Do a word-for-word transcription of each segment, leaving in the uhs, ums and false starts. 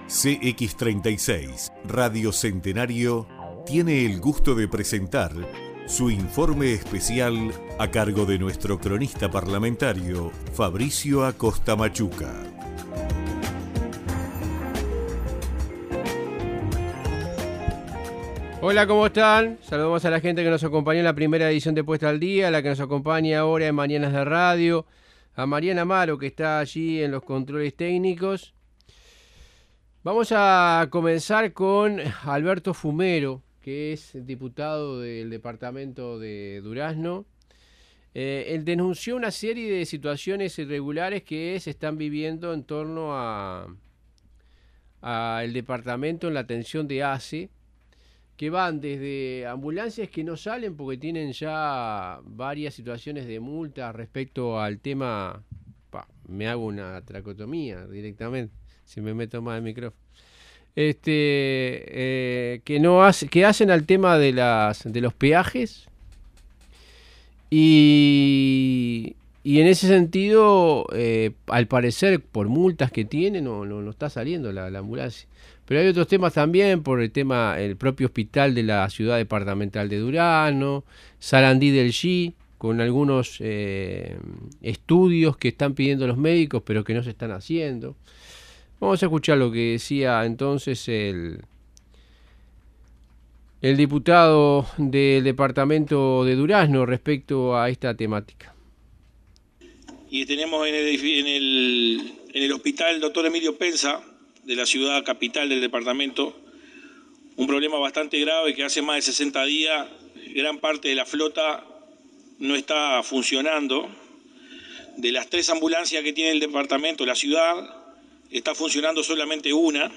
C X treinta y seis, Radio Centenario, tiene el gusto de presentar su informe especial a cargo de nuestro cronista parlamentario, Fabricio Acosta Machuca. Hola, ¿cómo están? Saludamos a la gente que nos acompañó en la primera edición de Puesta al Día, a la que nos acompaña ahora en Mañanas de Radio, a Mariana Amaro, que está allí en los controles técnicos. Vamos a comenzar con Alberto Fumero, que es diputado del departamento de Durazno. Eh, él denunció una serie de situaciones irregulares que se están viviendo en torno a, a el departamento en la atención de A C E, que van desde ambulancias que no salen porque tienen ya varias situaciones de multa respecto al tema. Pa, me hago una tracotomía directamente si me meto más el micrófono. Este, eh, que no hace, que hacen al tema de las de los peajes y, y en ese sentido, eh, al parecer por multas que tiene no, no, no está saliendo la, la ambulancia. Pero hay otros temas también, por el tema, el propio hospital de la ciudad departamental de Durazno, Sarandí del G, con algunos eh, estudios que están pidiendo los médicos, pero que no se están haciendo. Vamos a escuchar lo que decía entonces el, el diputado del departamento de Durazno respecto a esta temática. Y tenemos en el, en el, en el hospital doctor Emilio Pensa, de la ciudad capital del departamento, un problema bastante grave que hace más de sesenta días gran parte de la flota no está funcionando. De las tres ambulancias que tiene el departamento, la ciudad, está funcionando solamente una.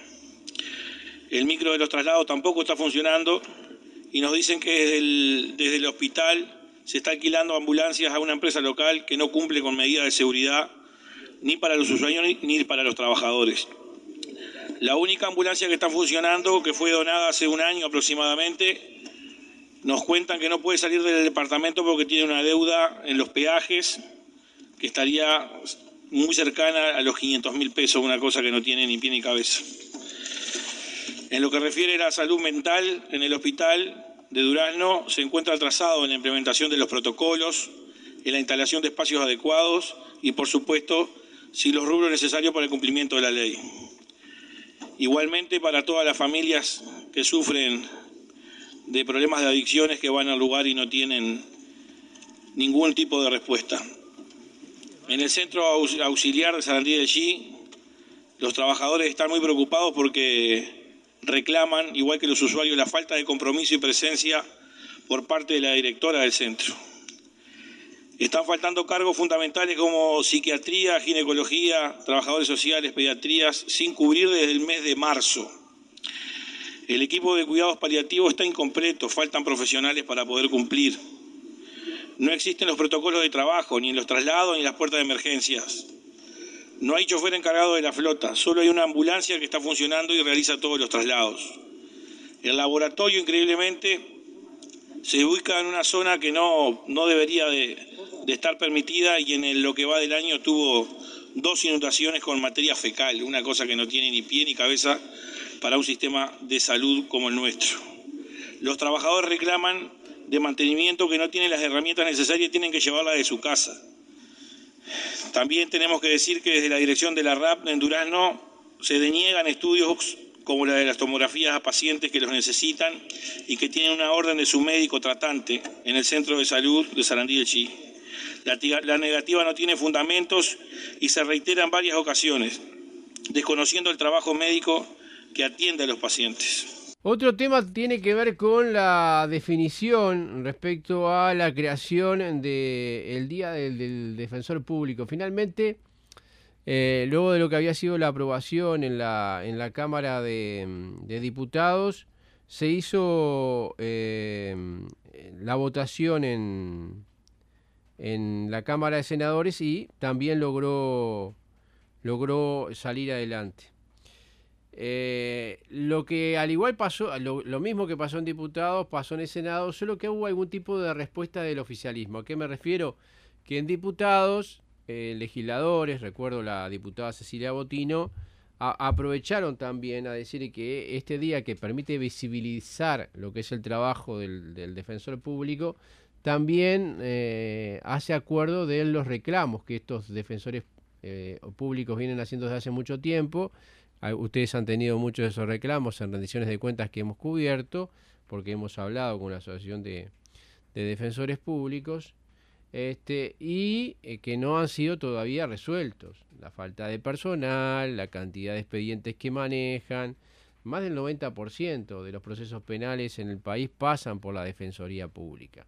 El micro de los traslados tampoco está funcionando y nos dicen que desde el, desde el hospital se está alquilando ambulancias a una empresa local que no cumple con medidas de seguridad ni para los usuarios ni, ni para los trabajadores. La única ambulancia que está funcionando, que fue donada hace un año aproximadamente, nos cuentan que no puede salir del departamento porque tiene una deuda en los peajes que estaría muy cercana a los quinientos mil pesos, una cosa que no tiene ni pie ni cabeza. En lo que refiere a la salud mental, en el hospital de Durazno se encuentra atrasado en la implementación de los protocolos, en la instalación de espacios adecuados y, por supuesto, sin los rubros necesarios para el cumplimiento de la ley. Igualmente para todas las familias que sufren de problemas de adicciones que van al lugar y no tienen ningún tipo de respuesta. En el centro auxiliar de Sarandí del G, los trabajadores están muy preocupados porque reclaman, igual que los usuarios, la falta de compromiso y presencia por parte de la directora del centro. Están faltando cargos fundamentales como psiquiatría, ginecología, trabajadores sociales, pediatrías, sin cubrir desde el mes de marzo. El equipo de cuidados paliativos está incompleto, faltan profesionales para poder cumplir. No existen los protocolos de trabajo, ni en los traslados, ni en las puertas de emergencias. No hay chofer encargado de la flota, solo hay una ambulancia que está funcionando y realiza todos los traslados. El laboratorio, increíblemente, se ubica en una zona que no, no debería de, de estar permitida y en el, lo que va del año tuvo dos inundaciones con materia fecal, una cosa que no tiene ni pie ni cabeza para un sistema de salud como el nuestro. Los trabajadores reclaman de mantenimiento que no tienen las herramientas necesarias y tienen que llevarlas de su casa. También tenemos que decir que desde la dirección de la R A P en Durazno se deniegan estudios como la de las tomografías a pacientes que los necesitan y que tienen una orden de su médico tratante en el centro de salud de Sarandí del G. La, la negativa no tiene fundamentos y se reitera en varias ocasiones, desconociendo el trabajo médico que atiende a los pacientes. Otro tema tiene que ver con la definición respecto a la creación del Día del, del Defensor Público. Finalmente, eh, luego de lo que había sido la aprobación en la, en la Cámara de, de Diputados, se hizo eh, la votación en, en la Cámara de Senadores y también logró, logró salir adelante. Eh, lo que al igual pasó, lo, lo mismo que pasó en diputados, pasó en el Senado, solo que hubo algún tipo de respuesta del oficialismo. ¿A qué me refiero? Que en diputados, eh, legisladores, recuerdo la diputada Cecilia Botino, a, aprovecharon también a decir que este día que permite visibilizar lo que es el trabajo del, del defensor público, también eh, hace acuerdo de los reclamos que estos defensores eh, públicos vienen haciendo desde hace mucho tiempo. Ustedes han tenido muchos de esos reclamos en rendiciones de cuentas que hemos cubierto, porque hemos hablado con la Asociación de, de Defensores Públicos, este, y eh, que no han sido todavía resueltos. La falta de personal, la cantidad de expedientes que manejan. Más del noventa por ciento de los procesos penales en el país pasan por la Defensoría Pública.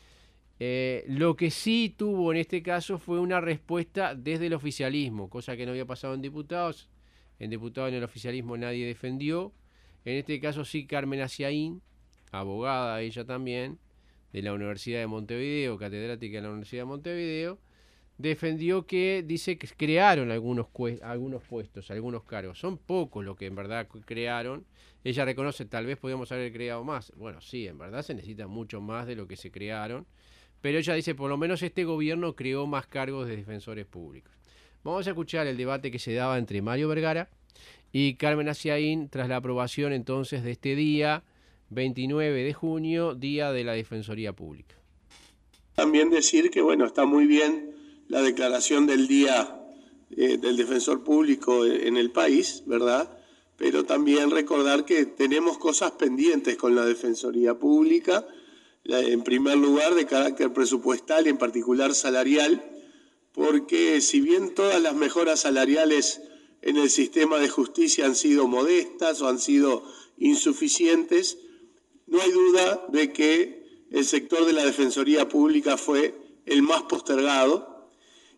Eh, lo que sí tuvo en este caso fue una respuesta desde el oficialismo, cosa que no había pasado en diputados. En diputados en el oficialismo nadie defendió. En este caso sí, Carmen Aciaín, abogada ella también, de la Universidad de Montevideo, catedrática de la Universidad de Montevideo, defendió que dice que crearon algunos, algunos puestos, algunos cargos. Son pocos los que en verdad crearon. Ella reconoce, tal vez podríamos haber creado más. Bueno, sí, en verdad se necesita mucho más de lo que se crearon. Pero ella dice, por lo menos este gobierno creó más cargos de defensores públicos. Vamos a escuchar el debate que se daba entre Mario Vergara y Carmen Aciaín tras la aprobación entonces de este día, veintinueve de junio, Día de la Defensoría Pública. También decir que, bueno, está muy bien la declaración del Día eh, del Defensor Público en el país, ¿verdad? Pero también recordar que tenemos cosas pendientes con la Defensoría Pública, en primer lugar de carácter presupuestal y en particular salarial, porque si bien todas las mejoras salariales en el sistema de justicia han sido modestas o han sido insuficientes, no hay duda de que el sector de la Defensoría Pública fue el más postergado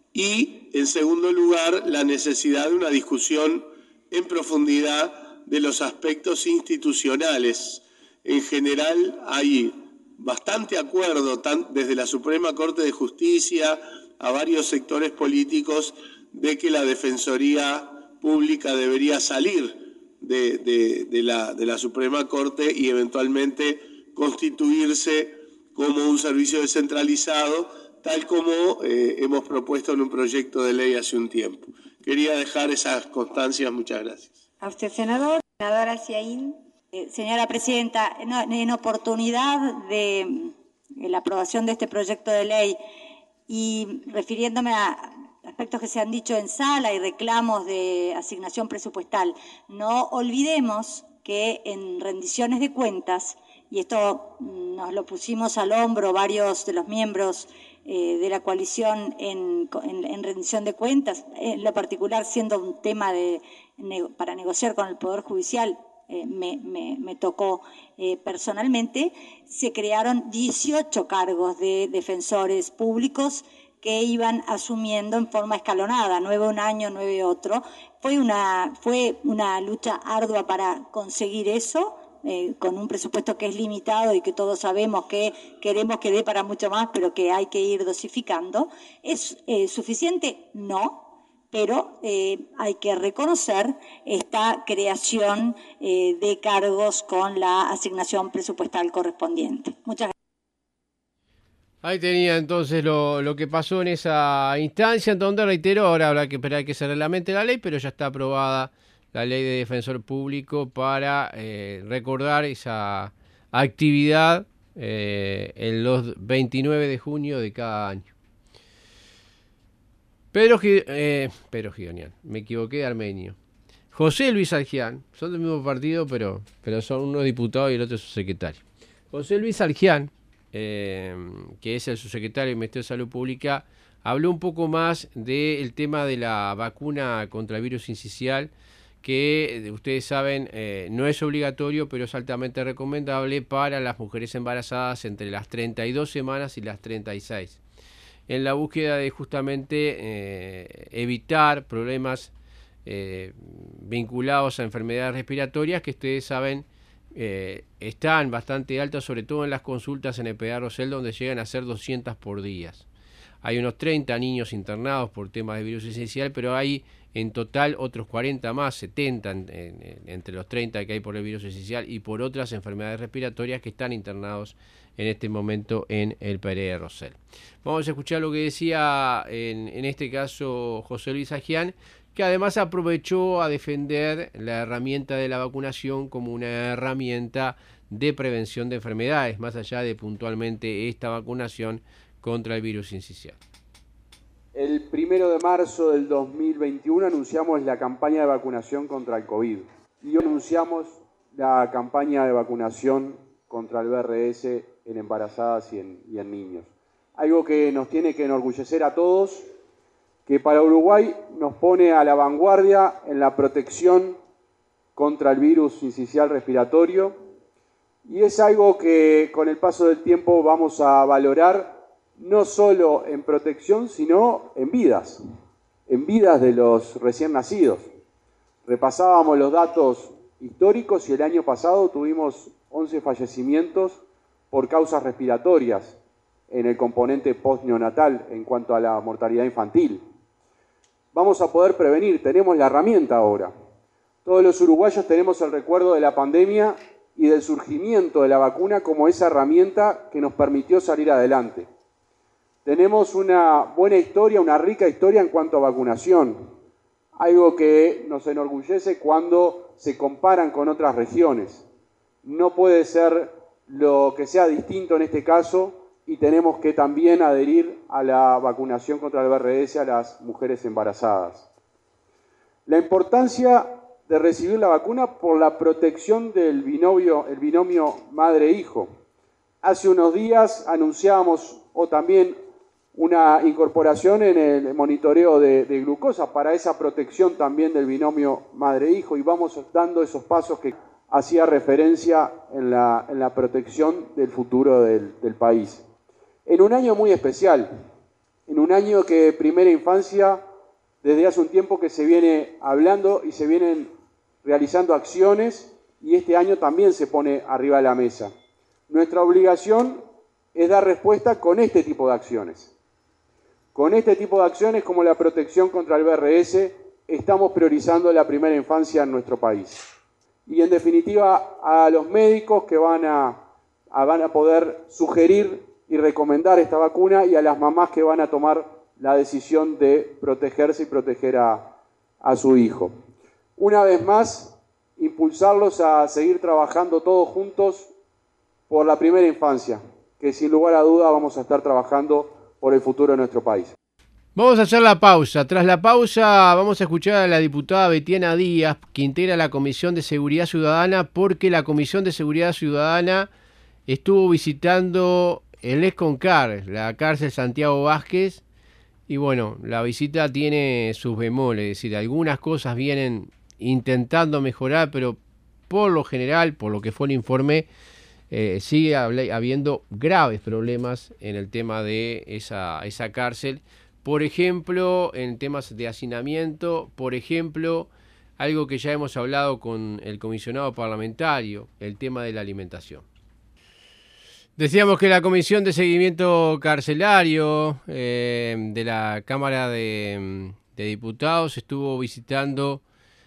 y, en segundo lugar, la necesidad de una discusión en profundidad de los aspectos institucionales. En general hay bastante acuerdo tan, desde la Suprema Corte de Justicia a varios sectores políticos de que la Defensoría Pública debería salir de, de, de, la, de la Suprema Corte y eventualmente constituirse como un servicio descentralizado, tal como eh, hemos propuesto en un proyecto de ley hace un tiempo. Quería dejar esas constancias. Muchas gracias. A usted, senador. Senadora Aciaín. Eh, señora Presidenta, en, en oportunidad de, de la aprobación de este proyecto de ley y refiriéndome a aspectos que se han dicho en sala y reclamos de asignación presupuestal, no olvidemos que en rendiciones de cuentas, y esto nos lo pusimos al hombro varios de los miembros eh, de la coalición en, en, en rendición de cuentas, en lo particular siendo un tema de, para negociar con el Poder Judicial, eh, me, me, me tocó eh, personalmente, se crearon dieciocho cargos de defensores públicos que iban asumiendo en forma escalonada, nueve un año, nueve otro. Fue una, fue una lucha ardua para conseguir eso, eh, con un presupuesto que es limitado y que todos sabemos que queremos que dé para mucho más, pero que hay que ir dosificando. ¿Es eh, suficiente? No. Pero eh, hay que reconocer esta creación eh, de cargos con la asignación presupuestal correspondiente. Muchas gracias. Ahí tenía entonces lo, lo que pasó en esa instancia, en donde, reitero, ahora habrá que esperar que se reglamente la ley, pero ya está aprobada la ley de defensor público para eh, recordar esa actividad eh, en los veintinueve de junio de cada año. Pedro, eh, Pedro Gidonian, me equivoqué de armenio. José Luis Argián, son del mismo partido, pero, pero son uno diputado y el otro es su secretario. José Luis Argián, eh, que es el subsecretario del Ministerio de Salud Pública, habló un poco más del tema de la vacuna contra el virus incisional, que ustedes saben eh, no es obligatorio, pero es altamente recomendable para las mujeres embarazadas entre las treinta y dos semanas y las treinta y seis. En la búsqueda de justamente eh, evitar problemas eh, vinculados a enfermedades respiratorias que ustedes saben eh, están bastante altas, sobre todo en las consultas en el P D A Rosell, donde llegan a ser doscientas por día. Hay unos treinta niños internados por temas de virus esencial, pero hay en total otros cuarenta más, setenta en, en, entre los treinta que hay por el virus esencial y por otras enfermedades respiratorias que están internados en este momento en el P D A Rosell. Vamos a escuchar lo que decía en, en este caso José Luis Argián, que además aprovechó a defender la herramienta de la vacunación como una herramienta de prevención de enfermedades, más allá de puntualmente esta vacunación contra el virus sincicial. El primero de marzo del dos mil veintiuno anunciamos la campaña de vacunación contra el COVID y hoy anunciamos la campaña de vacunación contra el V R S en embarazadas y en, y en niños. Algo que nos tiene que enorgullecer a todos, que para Uruguay nos pone a la vanguardia en la protección contra el virus sincicial respiratorio, y es algo que con el paso del tiempo vamos a valorar no solo en protección, sino en vidas, en vidas de los recién nacidos. Repasábamos los datos históricos y el año pasado tuvimos once fallecimientos por causas respiratorias en el componente postneonatal en cuanto a la mortalidad infantil. Vamos a poder prevenir, tenemos la herramienta ahora. Todos los uruguayos tenemos el recuerdo de la pandemia y del surgimiento de la vacuna como esa herramienta que nos permitió salir adelante. Tenemos una buena historia, una rica historia en cuanto a vacunación, algo que nos enorgullece cuando se comparan con otras regiones. No puede ser lo que sea distinto en este caso y tenemos que también adherir a la vacunación contra el V R S a las mujeres embarazadas. La importancia de recibir la vacuna por la protección del binomio, el binomio madre-hijo. Hace unos días anunciábamos, o también una incorporación en el monitoreo de, de glucosa para esa protección también del binomio madre-hijo, y vamos dando esos pasos que hacía referencia en la, en la protección del futuro del, del país. En un año muy especial, en un año que Primera Infancia, desde hace un tiempo que se viene hablando y se vienen realizando acciones, y este año también se pone arriba de la mesa. Nuestra obligación es dar respuesta con este tipo de acciones. Con este tipo de acciones como la protección contra el V R S, estamos priorizando la primera infancia en nuestro país. Y en definitiva, a los médicos que van a, a, van a poder sugerir y recomendar esta vacuna, y a las mamás que van a tomar la decisión de protegerse y proteger a, a su hijo. Una vez más, impulsarlos a seguir trabajando todos juntos por la primera infancia, que sin lugar a duda vamos a estar trabajando por el futuro de nuestro país. Vamos a hacer la pausa. Tras la pausa vamos a escuchar a la diputada Betiana Díaz, que integra la Comisión de Seguridad Ciudadana, porque la Comisión de Seguridad Ciudadana estuvo visitando el ESCONCAR, la cárcel Santiago Vázquez, y bueno, la visita tiene sus bemoles, es decir, algunas cosas vienen intentando mejorar, pero por lo general, por lo que fue el informe, eh, sigue habiendo graves problemas en el tema de esa, esa cárcel. Por ejemplo, en temas de hacinamiento, por ejemplo, algo que ya hemos hablado con el comisionado parlamentario, el tema de la alimentación. Decíamos que la Comisión de Seguimiento Carcelario eh, de la Cámara de, de Diputados estuvo visitando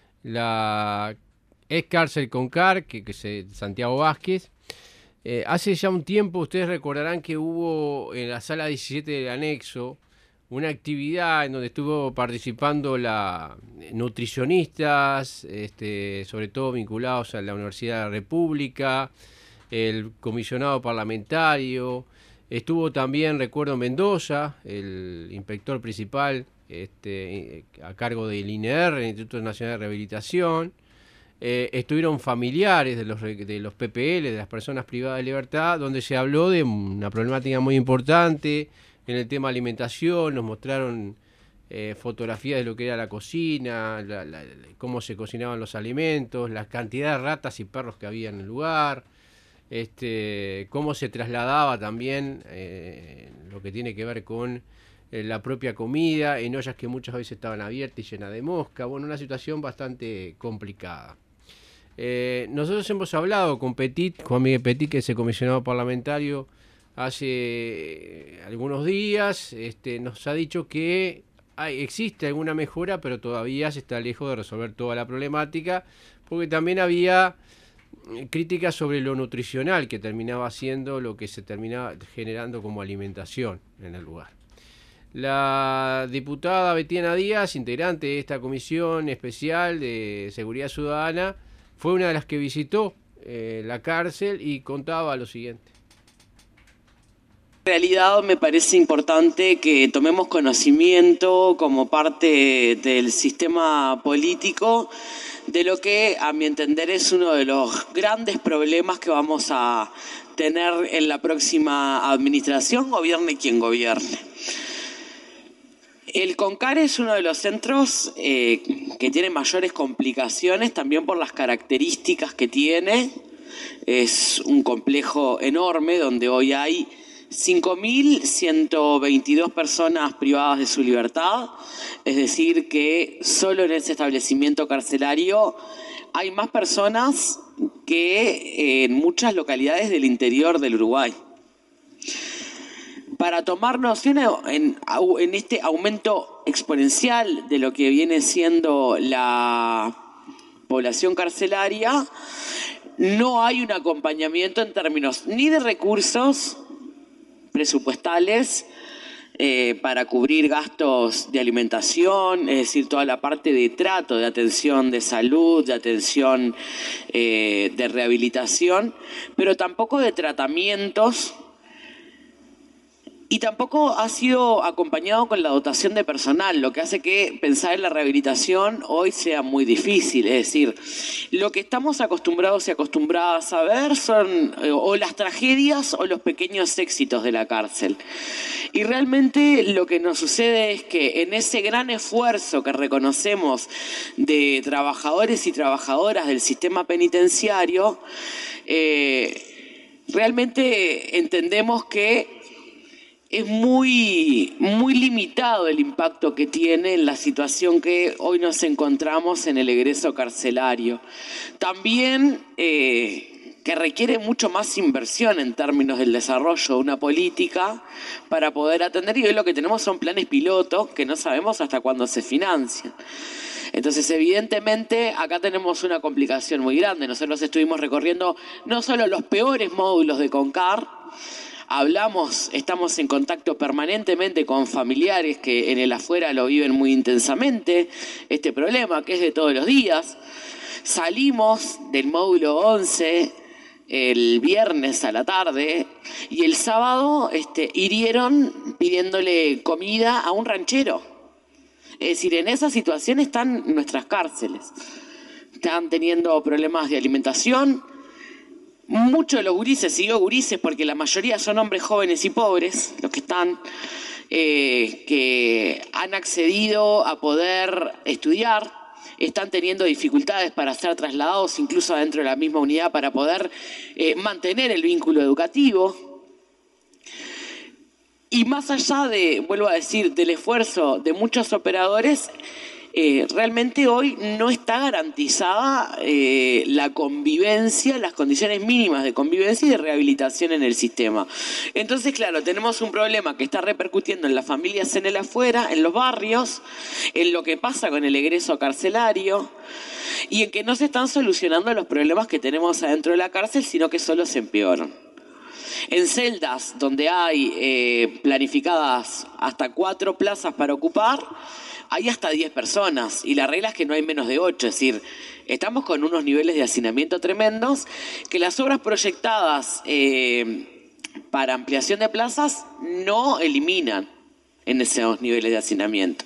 la ex cárcel CONCAR, que, que es Santiago Vázquez. Eh, hace ya un tiempo, ustedes recordarán que hubo en la sala diecisiete del anexo una actividad en donde estuvo participando la nutricionistas, este, sobre todo vinculados a la Universidad de la República, el comisionado parlamentario, estuvo también, recuerdo, Mendoza, el inspector principal este, a cargo del I N E R, el Instituto Nacional de Rehabilitación, eh, estuvieron familiares de los, de los P P L, de las personas privadas de libertad, donde se habló de una problemática muy importante en el tema de alimentación. Nos mostraron eh, fotografías de lo que era la cocina, la, la, cómo se cocinaban los alimentos, la cantidad de ratas y perros que había en el lugar, este, cómo se trasladaba también eh, lo que tiene que ver con eh, la propia comida, en ollas que muchas veces estaban abiertas y llenas de mosca. Bueno, una situación bastante complicada. Eh, nosotros hemos hablado con Petit, Juan Miguel Petit, que es el comisionado parlamentario, hace algunos días. Este, nos ha dicho que hay, existe alguna mejora, pero todavía se está lejos de resolver toda la problemática, porque también había críticas sobre lo nutricional, que terminaba siendo lo que se terminaba generando como alimentación en el lugar. La diputada Betiana Díaz, integrante de esta comisión especial de seguridad ciudadana, fue una de las que visitó eh, la cárcel y contaba lo siguiente. En realidad me parece importante que tomemos conocimiento como parte del sistema político de lo que, a mi entender, es uno de los grandes problemas que vamos a tener en la próxima administración, gobierne quien gobierne. El CONCAR es uno de los centros eh, que tiene mayores complicaciones, también por las características que tiene. Es un complejo enorme donde hoy hay cinco mil ciento veintidós personas privadas de su libertad, es decir, que solo en ese establecimiento carcelario hay más personas que en muchas localidades del interior del Uruguay. Para tomar noción en, en este aumento exponencial de lo que viene siendo la población carcelaria, no hay un acompañamiento en términos ni de recursos presupuestales eh, para cubrir gastos de alimentación, es decir, toda la parte de trato, de atención de salud, de atención eh, de rehabilitación, pero tampoco de tratamientos. Y tampoco ha sido acompañado con la dotación de personal, lo que hace que pensar en la rehabilitación hoy sea muy difícil. Es decir, lo que estamos acostumbrados y acostumbradas a ver son eh, o las tragedias o los pequeños éxitos de la cárcel. Y realmente lo que nos sucede es que en ese gran esfuerzo que reconocemos de trabajadores y trabajadoras del sistema penitenciario, eh, realmente entendemos que es muy, muy limitado el impacto que tiene en la situación que hoy nos encontramos en el egreso carcelario. También eh, que requiere mucho más inversión en términos del desarrollo de una política para poder atender, y hoy lo que tenemos son planes pilotos que no sabemos hasta cuándo se financian. Entonces, evidentemente, acá tenemos una complicación muy grande. Nosotros estuvimos recorriendo no solo los peores módulos de CONCAR, hablamos, estamos en contacto permanentemente con familiares que en el afuera lo viven muy intensamente, este problema que es de todos los días. Salimos del módulo once el viernes a la tarde y el sábado este, hirieron pidiéndole comida a un ranchero. Es decir, en esa situación están nuestras cárceles. Están teniendo problemas de alimentación. Muchos de los gurises, sigo gurises porque la mayoría son hombres jóvenes y pobres, los que están, eh, que han accedido a poder estudiar, están teniendo dificultades para ser trasladados incluso dentro de la misma unidad para poder eh, mantener el vínculo educativo. Y más allá de, vuelvo a decir, del esfuerzo de muchos operadores, Eh, realmente hoy no está garantizada eh, la convivencia, las condiciones mínimas de convivencia y de rehabilitación en el sistema. Entonces, claro, tenemos un problema que está repercutiendo en las familias en el afuera, en los barrios, en lo que pasa con el egreso carcelario y en que no se están solucionando los problemas que tenemos adentro de la cárcel, sino que solo se empeoran. En celdas donde hay eh, planificadas hasta cuatro plazas para ocupar, hay hasta diez personas y la regla es que no hay menos de ocho, es decir, estamos con unos niveles de hacinamiento tremendos que las obras proyectadas eh, para ampliación de plazas no eliminan en esos niveles de hacinamiento.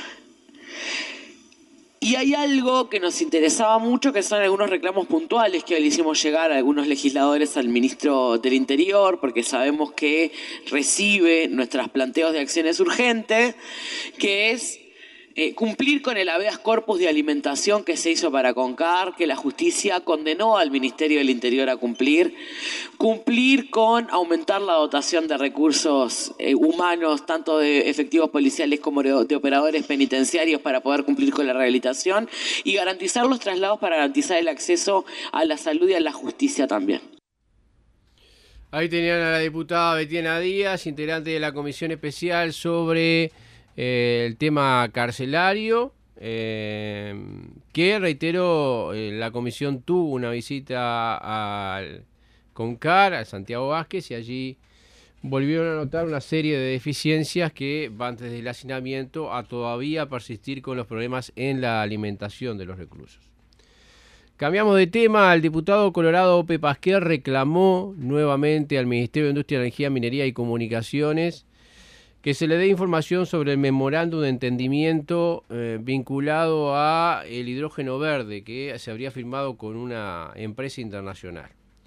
Y hay algo que nos interesaba mucho, que son algunos reclamos puntuales que hoy le hicimos llegar a algunos legisladores al ministro del Interior, porque sabemos que recibe nuestros planteos de acciones urgentes, que es Eh, cumplir con el habeas corpus de alimentación que se hizo para CONCAR, que la justicia condenó al Ministerio del Interior a cumplir, cumplir con aumentar la dotación de recursos eh, humanos, tanto de efectivos policiales como de, de operadores penitenciarios para poder cumplir con la rehabilitación y garantizar los traslados para garantizar el acceso a la salud y a la justicia también. Ahí tenían a la diputada Betiana Díaz, integrante de la comisión especial sobre Eh, el tema carcelario, eh, que reitero, eh, la comisión tuvo una visita al CONCAR, a Santiago Vázquez, y allí volvieron a notar una serie de deficiencias que van desde el hacinamiento a todavía persistir con los problemas en la alimentación de los reclusos. Cambiamos de tema. El diputado colorado Ope Pasquet reclamó nuevamente al Ministerio de Industria, Energía, Minería y Comunicaciones que se le dé información sobre el memorándum de entendimiento eh, vinculado a el hidrógeno verde que se habría firmado con una empresa internacional.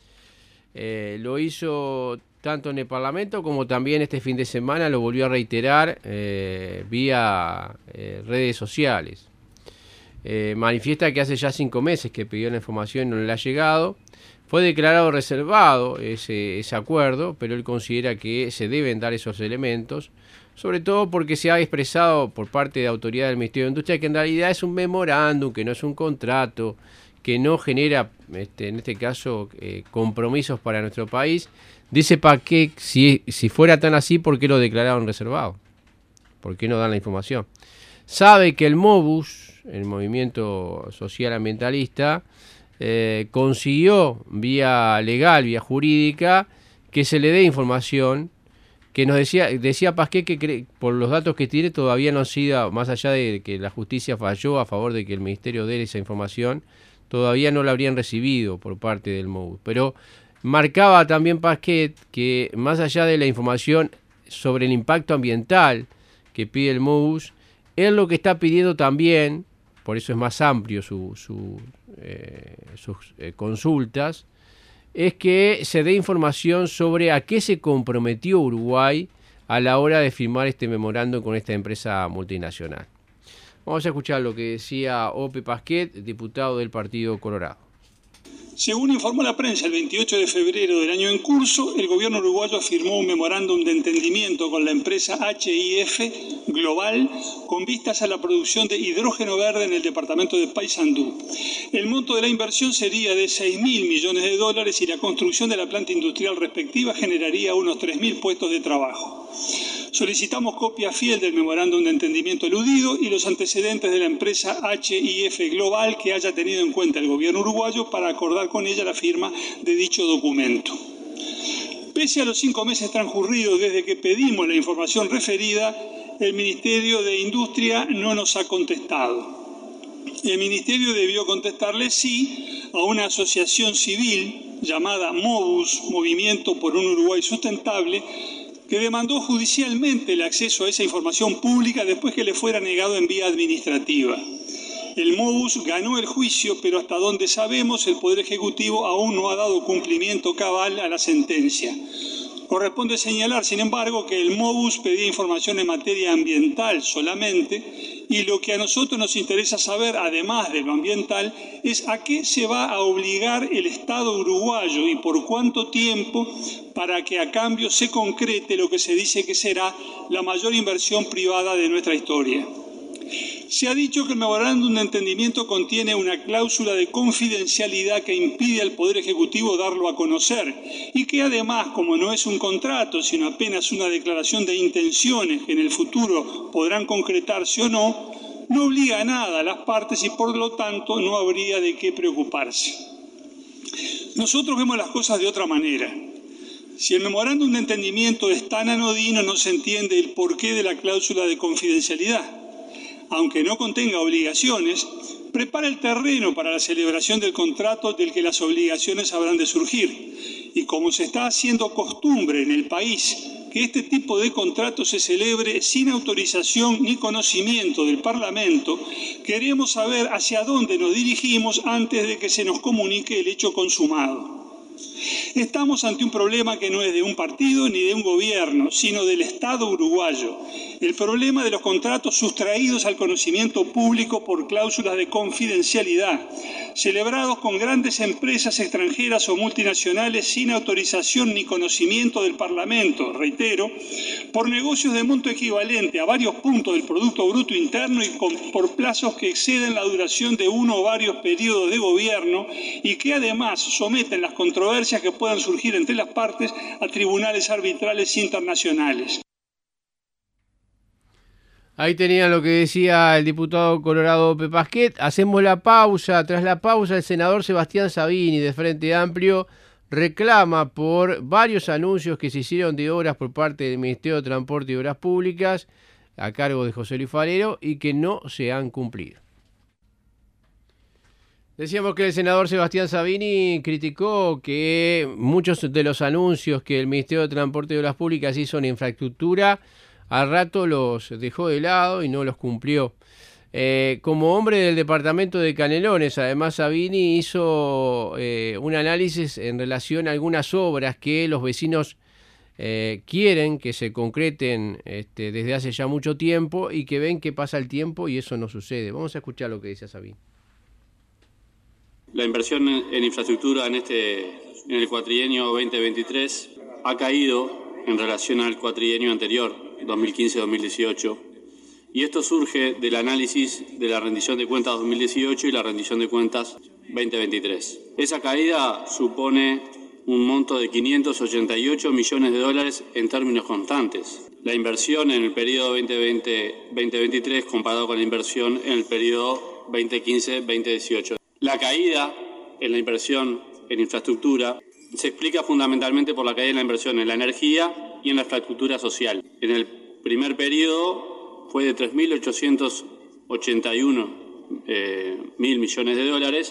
Eh, lo hizo tanto en el Parlamento como también este fin de semana lo volvió a reiterar eh, vía eh, redes sociales. Eh, manifiesta que hace ya cinco meses que pidió la información y no le ha llegado. Fue declarado reservado ese, ese acuerdo, pero él considera que se deben dar esos elementos, sobre todo porque se ha expresado por parte de autoridades del Ministerio de Industria que en realidad es un memorándum, que no es un contrato, que no genera, este, en este caso, eh, compromisos para nuestro país. Dice Pasquet, si, si fuera tan así, ¿por qué lo declararon reservado? ¿Por qué no dan la información? Sabe que el MOBUS, el Movimiento Social Ambientalista, eh, consiguió vía legal, vía jurídica, que se le dé información, que nos decía, decía Pasquet que cree, por los datos que tiene todavía no ha sido, más allá de que la justicia falló a favor de que el Ministerio dé esa información, todavía no la habrían recibido por parte del MOBUS. Pero marcaba también Pasquet que más allá de la información sobre el impacto ambiental que pide el MOBUS, él lo que está pidiendo también, por eso es más amplio su, su, eh, sus eh, consultas, es que se dé información sobre a qué se comprometió Uruguay a la hora de firmar este memorando con esta empresa multinacional. Vamos a escuchar lo que decía Ope Pasquet, diputado del Partido Colorado. Según informó la prensa el veintiocho de febrero del año en curso, el gobierno uruguayo firmó un memorándum de entendimiento con la empresa H I F Global con vistas a la producción de hidrógeno verde en el departamento de Paysandú. El monto de la inversión sería de seis mil millones de dólares y la construcción de la planta industrial respectiva generaría unos tres mil puestos de trabajo. Solicitamos copia fiel del memorándum de entendimiento eludido y los antecedentes de la empresa H I F Global que haya tenido en cuenta el gobierno uruguayo para acordar con ella la firma de dicho documento. Pese a los cinco meses transcurridos desde que pedimos la información referida, el Ministerio de Industria no nos ha contestado. El Ministerio debió contestarle sí a una asociación civil llamada MOBUS, Movimiento por un Uruguay Sustentable, que demandó judicialmente el acceso a esa información pública después que le fuera negado en vía administrativa. El MOBUS ganó el juicio, pero hasta donde sabemos el Poder Ejecutivo aún no ha dado cumplimiento cabal a la sentencia. Corresponde señalar, sin embargo, que el MOBUS pedía información en materia ambiental solamente, y lo que a nosotros nos interesa saber, además de lo ambiental, es a qué se va a obligar el Estado uruguayo y por cuánto tiempo para que a cambio se concrete lo que se dice que será la mayor inversión privada de nuestra historia. Se ha dicho que el memorándum de entendimiento contiene una cláusula de confidencialidad que impide al Poder Ejecutivo darlo a conocer y que además, como no es un contrato, sino apenas una declaración de intenciones que en el futuro podrán concretarse o no, no obliga a nada a las partes y por lo tanto no habría de qué preocuparse. Nosotros vemos las cosas de otra manera. Si el memorándum de entendimiento es tan anodino, no se entiende el porqué de la cláusula de confidencialidad. Aunque no contenga obligaciones, prepara el terreno para la celebración del contrato del que las obligaciones habrán de surgir. Y como se está haciendo costumbre en el país que este tipo de contrato se celebre sin autorización ni conocimiento del Parlamento, queremos saber hacia dónde nos dirigimos antes de que se nos comunique el hecho consumado. Estamos ante un problema que no es de un partido ni de un gobierno, sino del Estado uruguayo. El problema de los contratos sustraídos al conocimiento público por cláusulas de confidencialidad, celebrados con grandes empresas extranjeras o multinacionales sin autorización ni conocimiento del Parlamento, reitero, por negocios de monto equivalente a varios puntos del Producto Bruto Interno y con, por plazos que exceden la duración de uno o varios periodos de gobierno y que además someten las controversias que puedan surgir entre las partes a tribunales arbitrales internacionales. Ahí tenían lo que decía el diputado colorado Ope Pasquet. Hacemos la pausa. Tras la pausa, el senador Sebastián Sabini, de Frente Amplio, reclama por varios anuncios que se hicieron de obras por parte del Ministerio de Transporte y Obras Públicas a cargo de José Luis Farero y que no se han cumplido. Decíamos que el senador Sebastián Sabini criticó que muchos de los anuncios que el Ministerio de Transporte y Obras Públicas hizo en infraestructura, al rato los dejó de lado y no los cumplió. Eh, como hombre del departamento de Canelones, además Sabini hizo eh, un análisis en relación a algunas obras que los vecinos eh, quieren que se concreten este, desde hace ya mucho tiempo y que ven que pasa el tiempo y eso no sucede. Vamos a escuchar lo que dice Sabini. La inversión en infraestructura en, este, en el cuatrienio veinte veintitrés ha caído en relación al cuatrienio anterior, dos mil quince a dos mil dieciocho. Y esto surge del análisis de la rendición de cuentas dos mil dieciocho y la rendición de cuentas veinte veintitrés. Esa caída supone un monto de quinientos ochenta y ocho millones de dólares en términos constantes. La inversión en el periodo veinte veinte a veinte veintitrés comparado con la inversión en el periodo veinte quince a veinte dieciocho. La caída en la inversión en infraestructura se explica fundamentalmente por la caída en la inversión en la energía y en la infraestructura social. En el primer periodo fue de tres mil ochocientos ochenta y uno eh, mil millones de dólares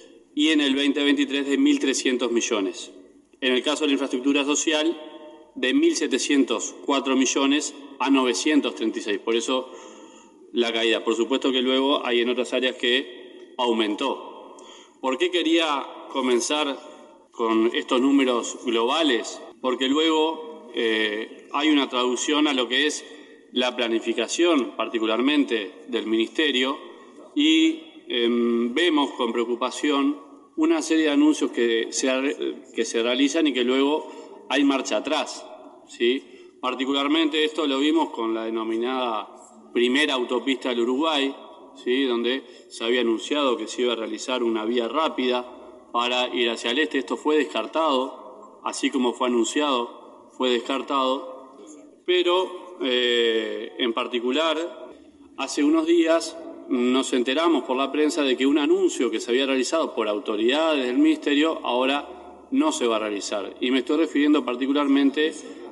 y en el veinte veintitrés de mil trescientos millones. En el caso de la infraestructura social, de mil setecientos cuatro millones a novecientos treinta y seis. Por eso la caída. Por supuesto que luego hay en otras áreas que aumentó. ¿Por qué quería comenzar con estos números globales? Porque luego eh, hay una traducción a lo que es la planificación, particularmente del Ministerio, y eh, vemos con preocupación una serie de anuncios que se, que se realizan y que luego hay marcha atrás, ¿sí? Particularmente esto lo vimos con la denominada primera autopista del Uruguay, ¿sí? Donde se había anunciado que se iba a realizar una vía rápida para ir hacia el este. Esto fue descartado, así como fue anunciado, fue descartado, pero Eh, en particular, hace unos días nos enteramos por la prensa de que un anuncio que se había realizado por autoridades del Ministerio ahora no se va a realizar. Y me estoy refiriendo particularmente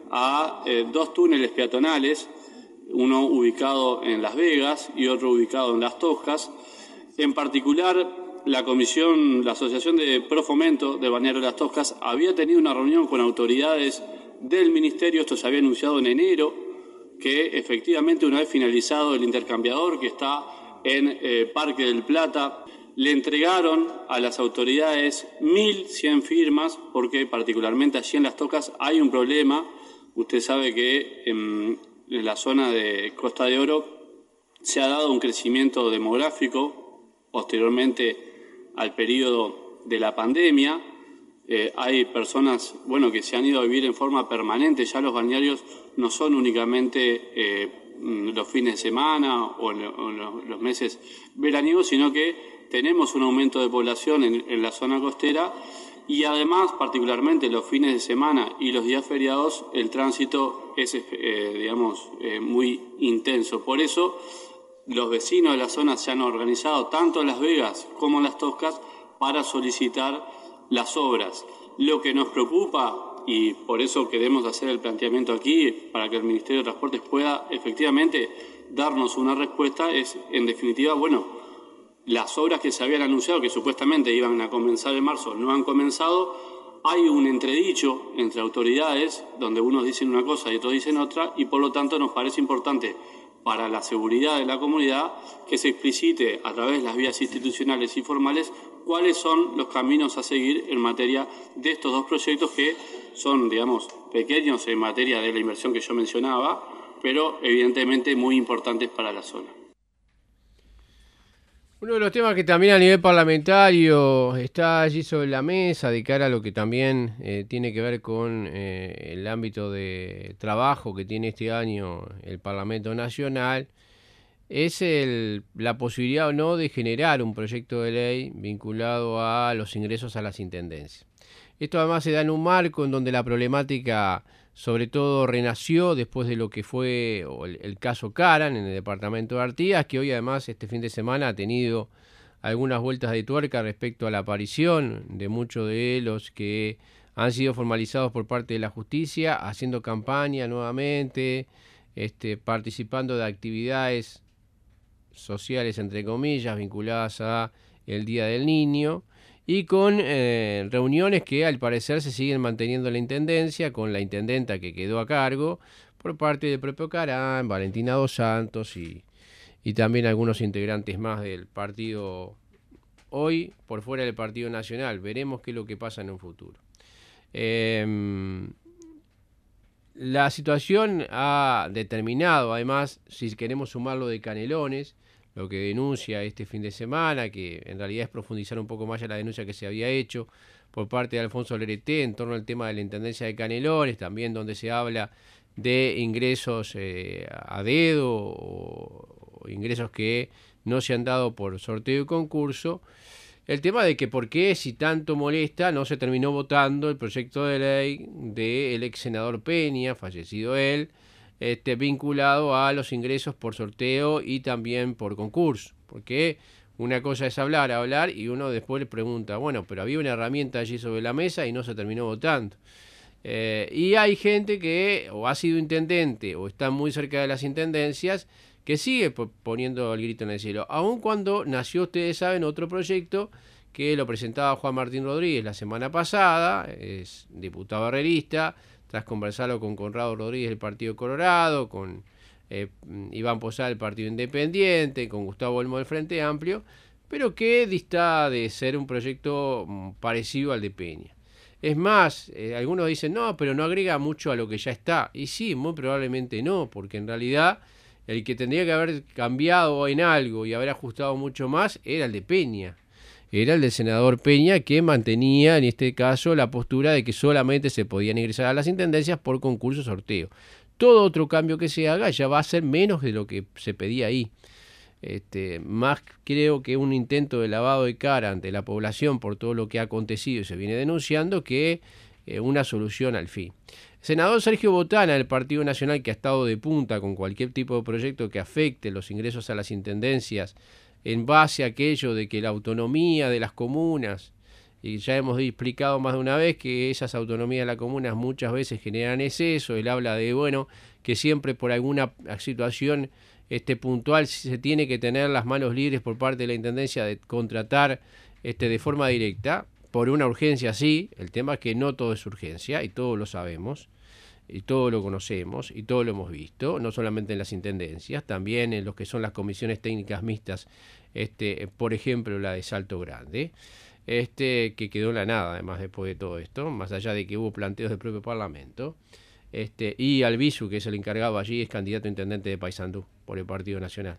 a eh, dos túneles peatonales, uno ubicado en Las Vegas y otro ubicado en Las Toscas. En particular, la comisión, la Asociación de Pro Fomento del Balneario de Las Toscas había tenido una reunión con autoridades del Ministerio, esto se había anunciado en enero, que efectivamente una vez finalizado el intercambiador que está en eh, Parque del Plata, le entregaron a las autoridades mil cien firmas, porque particularmente allí en Las Toscas hay un problema. Usted sabe que en, en la zona de Costa de Oro se ha dado un crecimiento demográfico posteriormente al periodo de la pandemia. Eh, hay personas bueno, que se han ido a vivir en forma permanente, ya los balnearios no son únicamente eh, los fines de semana o en, o en los, los meses veraniegos, sino que tenemos un aumento de población en, en la zona costera y además, particularmente los fines de semana y los días feriados, el tránsito es eh, digamos, eh, muy intenso. Por eso los vecinos de la zona se han organizado tanto en Las Vegas como en Las Toscas para solicitar las obras. Lo que nos preocupa, y por eso queremos hacer el planteamiento aquí, para que el Ministerio de Transportes pueda efectivamente darnos una respuesta, es, en definitiva, bueno, las obras que se habían anunciado, que supuestamente iban a comenzar en marzo, no han comenzado. Hay un entredicho entre autoridades, donde unos dicen una cosa y otros dicen otra, y por lo tanto nos parece importante para la seguridad de la comunidad que se explicite a través de las vías institucionales y formales cuáles son los caminos a seguir en materia de estos dos proyectos que son, digamos, pequeños en materia de la inversión que yo mencionaba, pero evidentemente muy importantes para la zona. Uno de los temas que también a nivel parlamentario está allí sobre la mesa de cara a lo que también eh, tiene que ver con eh, el ámbito de trabajo que tiene este año el Parlamento Nacional es el, la posibilidad o no de generar un proyecto de ley vinculado a los ingresos a las intendencias. Esto además se da en un marco en donde la problemática sobre todo renació después de lo que fue el, el caso Caran en el departamento de Artigas, que hoy además este fin de semana ha tenido algunas vueltas de tuerca respecto a la aparición de muchos de los que han sido formalizados por parte de la justicia, haciendo campaña nuevamente, este, participando de actividades sociales, entre comillas, vinculadas a el Día del Niño, y con eh, reuniones que al parecer se siguen manteniendo en la Intendencia, con la intendenta que quedó a cargo, por parte del propio Carán, Valentina Dos Santos y, y también algunos integrantes más del partido, hoy por fuera del Partido Nacional. Veremos qué es lo que pasa en un futuro. Eh, la situación ha determinado, además, si queremos sumar lo de Canelones, lo que denuncia este fin de semana, que en realidad es profundizar un poco más en la denuncia que se había hecho por parte de Alfonso Lerete en torno al tema de la Intendencia de Canelones, también donde se habla de ingresos eh, a dedo o, o ingresos que no se han dado por sorteo y concurso. El tema de que por qué, si tanto molesta, no se terminó votando el proyecto de ley del ex senador Peña, fallecido él, Este, vinculado a los ingresos por sorteo y también por concurso, porque una cosa es hablar, hablar y uno después le pregunta, bueno, pero había una herramienta allí sobre la mesa y no se terminó votando. Eh, y hay gente que o ha sido intendente o está muy cerca de las intendencias que sigue poniendo el grito en el cielo, aun cuando nació, ustedes saben, otro proyecto que lo presentaba Juan Martín Rodríguez la semana pasada, es diputado herrerista, tras conversarlo con Conrado Rodríguez del Partido Colorado, con eh, Iván Posada del Partido Independiente, con Gustavo Olmo del Frente Amplio, pero que dista de ser un proyecto parecido al de Peña. Es más, eh, algunos dicen, no, pero no agrega mucho a lo que ya está. Y sí, muy probablemente no, porque en realidad el que tendría que haber cambiado en algo y haber ajustado mucho más era el de Peña. Era el del senador Peña, que mantenía en este caso la postura de que solamente se podían ingresar a las intendencias por concurso sorteo. Todo otro cambio que se haga ya va a ser menos de lo que se pedía ahí. Este, más creo que un intento de lavado de cara ante la población por todo lo que ha acontecido y se viene denunciando que eh, una solución al fin. El senador Sergio Botana del Partido Nacional, que ha estado de punta con cualquier tipo de proyecto que afecte los ingresos a las intendencias en base a aquello de que la autonomía de las comunas, y ya hemos explicado más de una vez que esas autonomías de las comunas muchas veces generan exceso. Él habla de, bueno, que siempre por alguna situación este, puntual se tiene que tener las manos libres por parte de la Intendencia de contratar este, de forma directa, por una urgencia sí. El tema es que no todo es urgencia, y todos lo sabemos, y todo lo conocemos, y todo lo hemos visto, no solamente en las intendencias, también en lo que son las comisiones técnicas mixtas, este, por ejemplo la de Salto Grande, este, que quedó en la nada además después de todo esto, más allá de que hubo planteos del propio Parlamento, este, y Albizu, que es el encargado allí, es candidato a intendente de Paysandú por el Partido Nacional,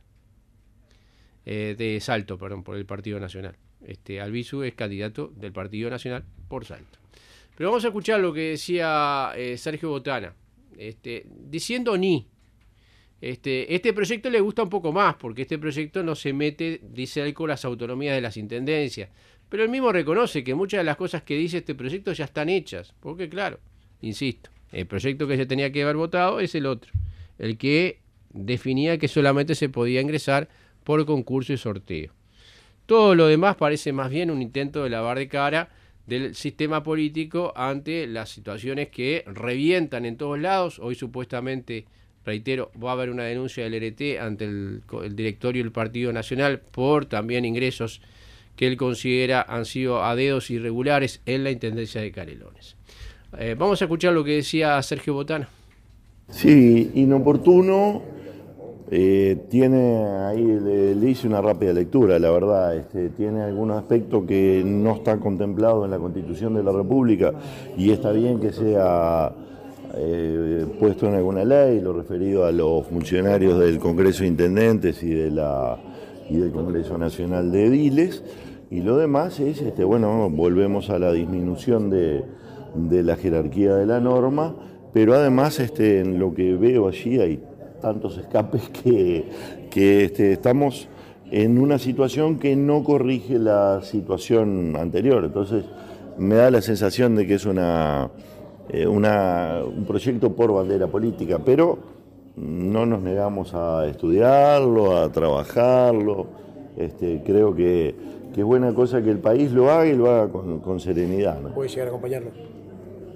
eh, de Salto, perdón, por el Partido Nacional. Este, Albizu es candidato del Partido Nacional por Salto. Pero vamos a escuchar lo que decía eh, Sergio Botana, este, diciendo ni. Este, este proyecto le gusta un poco más, porque este proyecto no se mete, dice él, con las autonomías de las intendencias. Pero él mismo reconoce que muchas de las cosas que dice este proyecto ya están hechas. Porque claro, insisto, el proyecto que se tenía que haber votado es el otro. El que definía que solamente se podía ingresar por concurso y sorteo. Todo lo demás parece más bien un intento de lavar de cara del sistema político ante las situaciones que revientan en todos lados. Hoy supuestamente, reitero, va a haber una denuncia del R T ante el, el directorio del Partido Nacional por también ingresos que él considera han sido a dedos irregulares en la Intendencia de Canelones. Eh, vamos a escuchar lo que decía Sergio Botana. Sí, inoportuno. Eh, tiene ahí, le, le hice una rápida lectura, la verdad, este, tiene algún aspecto que no está contemplado en la Constitución de la República y está bien que sea eh, puesto en alguna ley, lo referido a los funcionarios del Congreso de Intendentes y, de la, y del Congreso Nacional de Ediles, y lo demás es, este, bueno, volvemos a la disminución de, de la jerarquía de la norma, pero además este, en lo que veo allí hay tantos escapes que, que este, estamos en una situación que no corrige la situación anterior. Entonces me da la sensación de que es una, eh, una, un proyecto por bandera política, pero no nos negamos a estudiarlo, a trabajarlo. Este, creo que, que es buena cosa que el país lo haga y lo haga con, con serenidad, ¿no? ¿Puede llegar a acompañarlo?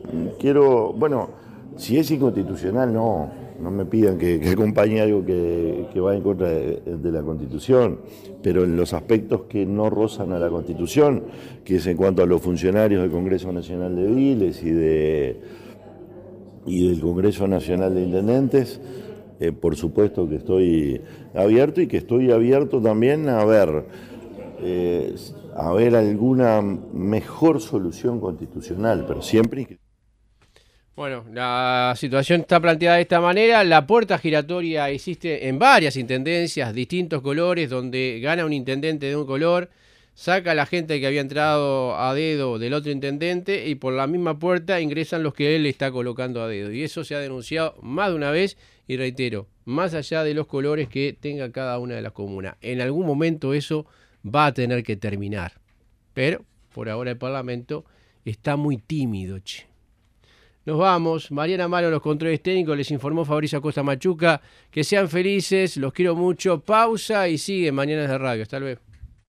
quiero, bueno, si es inconstitucional, no, no me pidan que, que acompañe algo que, que va en contra de, de la Constitución, pero en los aspectos que no rozan a la Constitución, que es en cuanto a los funcionarios del Congreso Nacional de Ediles y, de, y del Congreso Nacional de Intendentes, eh, por supuesto que estoy abierto y que estoy abierto también a ver, eh, a ver alguna mejor solución constitucional, pero siempre... Bueno, la situación está planteada de esta manera. La puerta giratoria existe en varias intendencias, distintos colores, donde gana un intendente de un color, saca a la gente que había entrado a dedo del otro intendente y por la misma puerta ingresan los que él está colocando a dedo. Y eso se ha denunciado más de una vez y reitero, más allá de los colores que tenga cada una de las comunas. En algún momento eso va a tener que terminar. Pero por ahora el Parlamento está muy tímido, che. Nos vamos. Mariana Amaro, los controles técnicos, les informó Fabricio Acosta Machuca. Que sean felices, los quiero mucho. Pausa y sigue Mañanas de Radio. Hasta luego.